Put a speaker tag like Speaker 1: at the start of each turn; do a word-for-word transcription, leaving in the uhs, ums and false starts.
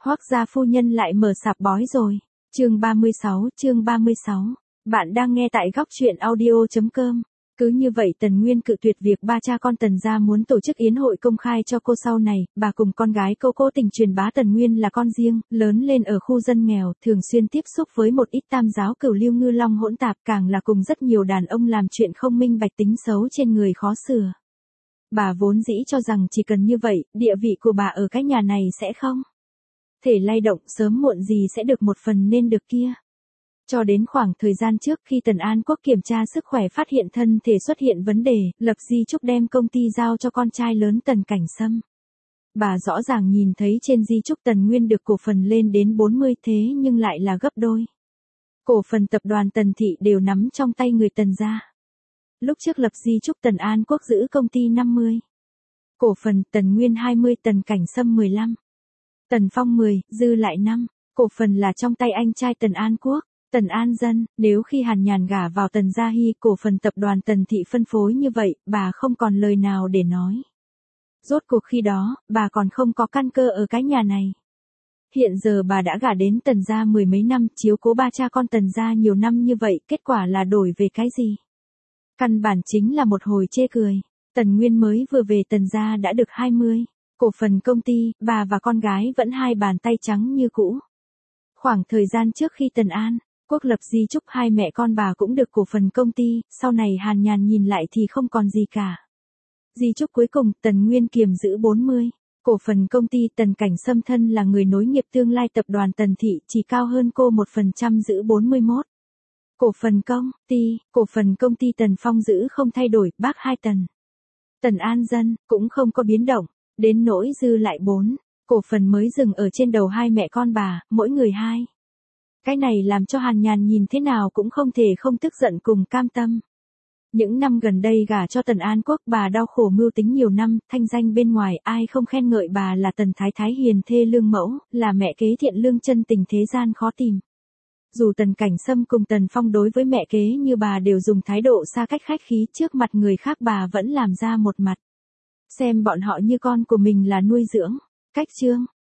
Speaker 1: Hoắc gia phu nhân lại mở sạp bói rồi. Chương ba mươi sáu, chương ba mươi sáu. Bạn đang nghe tại góc truyện audio chấm com. Cứ như vậy Tần Nguyên cự tuyệt việc ba cha con Tần gia muốn tổ chức yến hội công khai cho cô sau này, bà cùng con gái cô cố tình truyền bá Tần Nguyên là con riêng, lớn lên ở khu dân nghèo, thường xuyên tiếp xúc với một ít tam giáo cửu lưu ngư long hỗn tạp, càng là cùng rất nhiều đàn ông làm chuyện không minh bạch, tính xấu trên người khó sửa. Bà vốn dĩ cho rằng chỉ cần như vậy, địa vị của bà ở cái nhà này sẽ không thể lay động, sớm muộn gì sẽ được một phần nên được kia. Cho đến khoảng thời gian trước khi Tần An Quốc kiểm tra sức khỏe phát hiện thân thể xuất hiện vấn đề, lập di chúc đem công ty giao cho con trai lớn Tần Cảnh Sâm. Bà rõ ràng nhìn thấy trên di chúc Tần Nguyên được cổ phần lên đến bốn mươi, thế nhưng lại là gấp đôi. Cổ phần tập đoàn Tần Thị đều nắm trong tay người Tần gia. Lúc trước lập di chúc Tần An Quốc giữ công ty năm mươi cổ phần, Tần Nguyên hai mươi, Tần Cảnh Sâm mười lăm, Tần Phong mười, dư lại năm cổ phần là trong tay anh trai Tần An Quốc, Tần An Dân. Nếu khi Hàn Nhàn gả vào Tần Gia Hy, cổ phần tập đoàn Tần Thị phân phối như vậy, bà không còn lời nào để nói. Rốt cuộc khi đó, bà còn không có căn cơ ở cái nhà này. Hiện giờ bà đã gả đến Tần Gia mười mấy năm, chiếu cố ba cha con Tần Gia nhiều năm như vậy, kết quả là đổi về cái gì? Căn bản chính là một hồi chê cười. Tần Nguyên mới vừa về Tần Gia đã được hai mươi cổ phần công ty, bà và con gái vẫn hai bàn tay trắng như cũ. Khoảng thời gian trước khi Tần An Quốc lập di chúc hai mẹ con bà cũng được cổ phần công ty, sau này Hàn Nhàn nhìn lại thì không còn gì cả. Di chúc cuối cùng, Tần Nguyên kiềm giữ bốn mươi cổ phần công ty, Tần Cảnh Sâm thân là người nối nghiệp tương lai tập đoàn Tần Thị, chỉ cao hơn cô một phần trăm giữ bốn mươi mốt cổ phần công ty, cổ phần công ty Tần Phong giữ không thay đổi, bác hai Tần. Tần An Dân cũng không có biến động, đến nỗi dư lại bốn cổ phần mới dừng ở trên đầu hai mẹ con bà, mỗi người hai. Cái này làm cho Hàn Nhàn nhìn thế nào cũng không thể không tức giận cùng cam tâm. Những năm gần đây gả cho Tần An Quốc, bà đau khổ mưu tính nhiều năm, thanh danh bên ngoài ai không khen ngợi bà là Tần Thái Thái hiền thê lương mẫu, là mẹ kế thiện lương chân tình thế gian khó tìm. Dù Tần Cảnh Sâm cùng Tần Phong đối với mẹ kế như bà đều dùng thái độ xa cách khách khí, trước mặt người khác bà vẫn làm ra một mặt xem bọn họ như con của mình là nuôi dưỡng. Cách chương